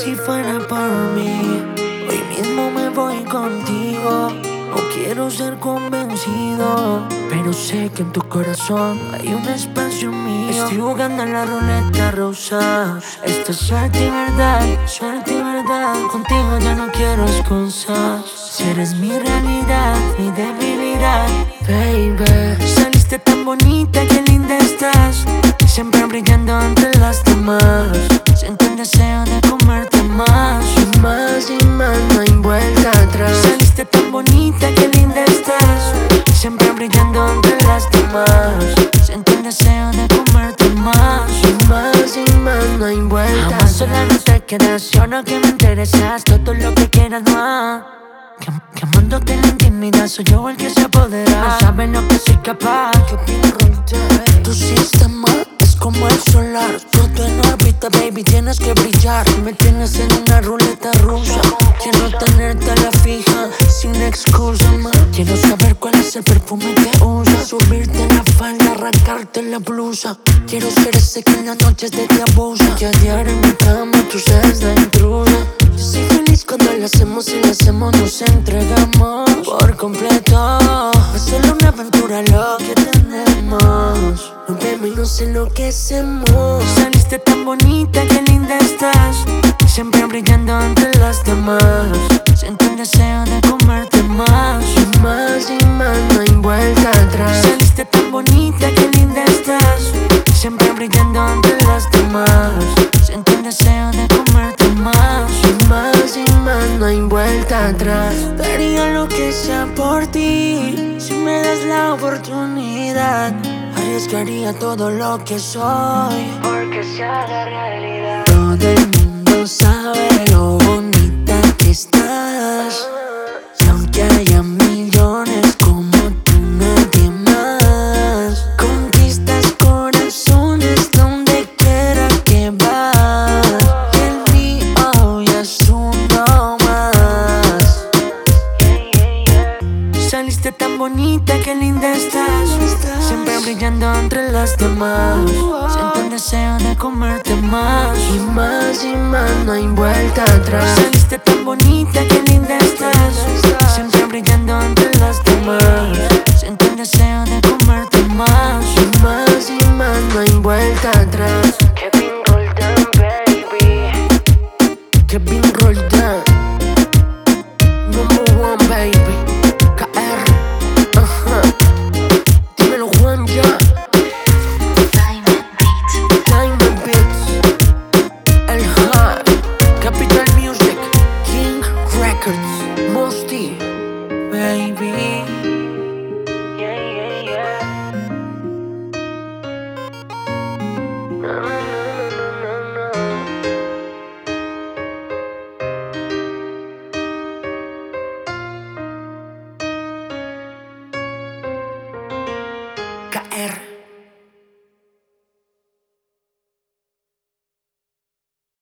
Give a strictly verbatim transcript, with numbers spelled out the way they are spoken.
si fuera por mí, hoy mismo me voy contigo. No quiero ser convencido, pero sé que en tu corazón hay un espacio mío. Estoy jugando en la ruleta rusa. Esto es suerte y verdad, suerte y verdad. Contigo ya no quiero excusas. Si eres mi realidad, mi debilidad, baby. Saliste tan bonita, qué linda estás, siempre brillando entre las demás. Siento el deseo de comerte más y más y más, no hay vuelta atrás. Saliste tan bonita, qué linda estás, siempre brillando entre las demás. Siento el deseo de comerte más y más y más, no hay vuelta atrás. Sola no te quedas, yo no que me interesas, todo lo que quieras más. Que, que amándote en la intimidad soy yo el que se apodera. No sabes lo que soy capaz. ¿Qué opinas, Ronte? Tu sistema es como el solar, todo en órbita, baby, tienes que brillar. Me tienes en una ruleta rusa. Quiero tenerte a la fija, sin excusa más. Quiero saber cuál es el perfume que usas, subirte en la falda, arrancarte la blusa. Quiero ser ese que en las noches de te abusa, que a diario en mi cama tú seas la intrusa. Yo soy feliz cuando lo hacemos y lo hacemos, nos entregamos por completo. Es solo una aventura lo que tenemos. No vemos y nos enloquecemos. Saliste tan bonita, qué linda estás, siempre brillando entre las demás. Siento el deseo de comerte más y más y más, no hay vuelta atrás. Saliste tan bonita, qué linda estás, siempre brillando entre las demás. Siento el deseo de comerte más y más y más, no hay vuelta atrás. Daría lo que sea por ti, si me das la oportunidad. Arriesgaría todo lo que soy, porque sea la realidad. Todo el mundo sabe lo bonita que estás, y aunque haya millones como tú, nadie más. Conquistas corazones donde quiera que vas, y el mío ya es uno más. Saliste tan bonita, qué linda estás, siempre brillando entre las demás. Siento el deseo de comerte más y más y más, no hay vuelta atrás. Saliste tan bonita, qué linda estás, siempre brillando